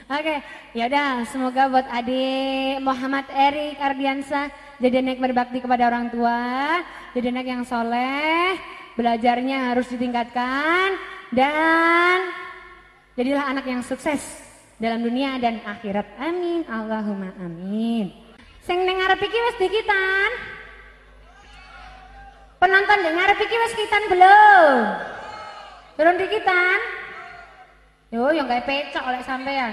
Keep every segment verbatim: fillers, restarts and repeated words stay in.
Oke, yaudah semoga buat adik Muhammad Erik Ardiansa jadi anak berbakti kepada orang tua, jadi anak yang soleh, belajarnya harus ditingkatkan dan jadilah anak yang sukses dalam dunia dan akhirat. Amin, Allahumma amin. Sing ning ngarep iki wis dikitan. Penonton ning ngarep iki wis kitan belum? Belum dikitan? Yo, yang kayak pecok oleh sampean.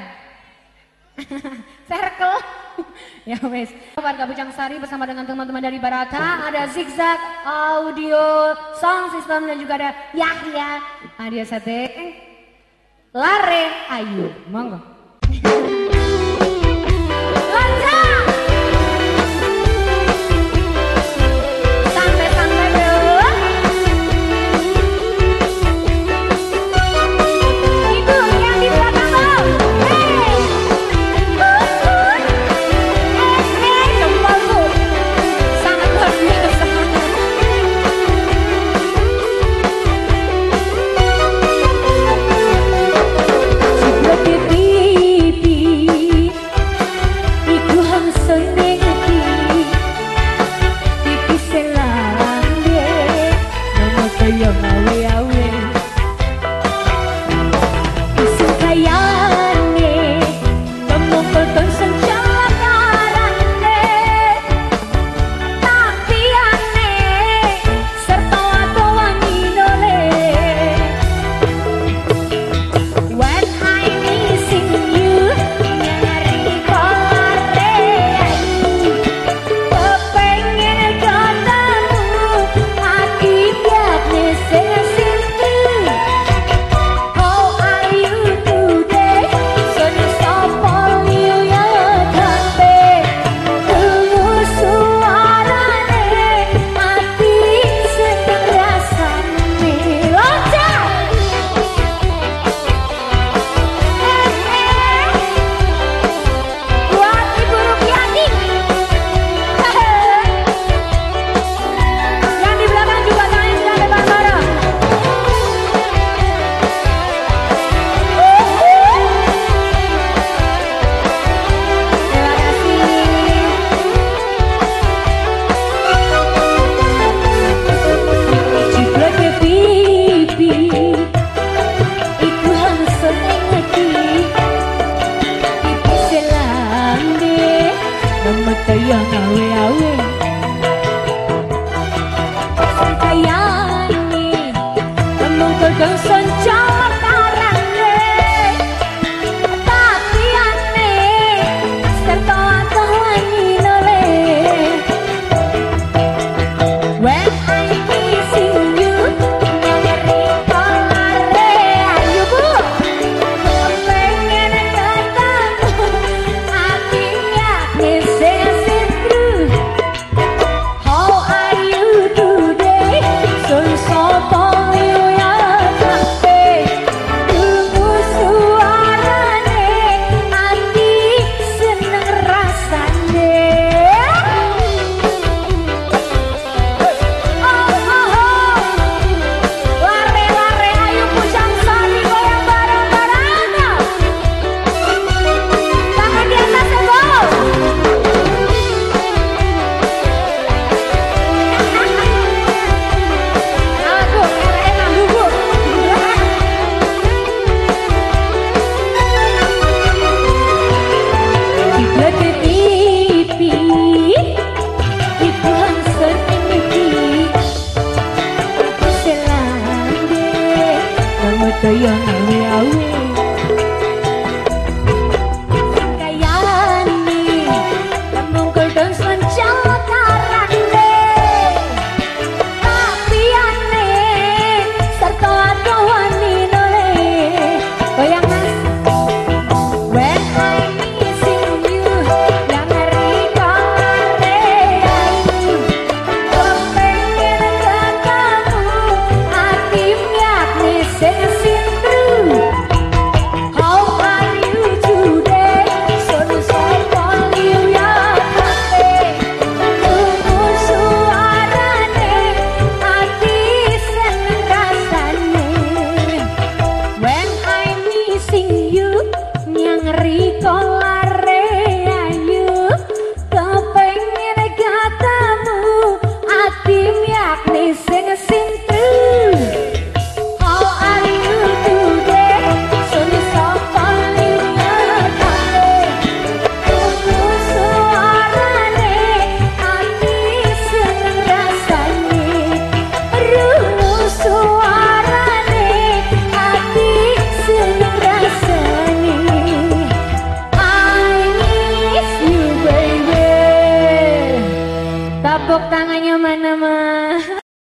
Circle. Ya wes. Warga Bujang Sari bersama dengan teman-teman dari Barata, ada Zigzag Audio Sound System dan juga ada Yahya. Adia Sate. Lare Ayu. Monggo. Kaya nawe awe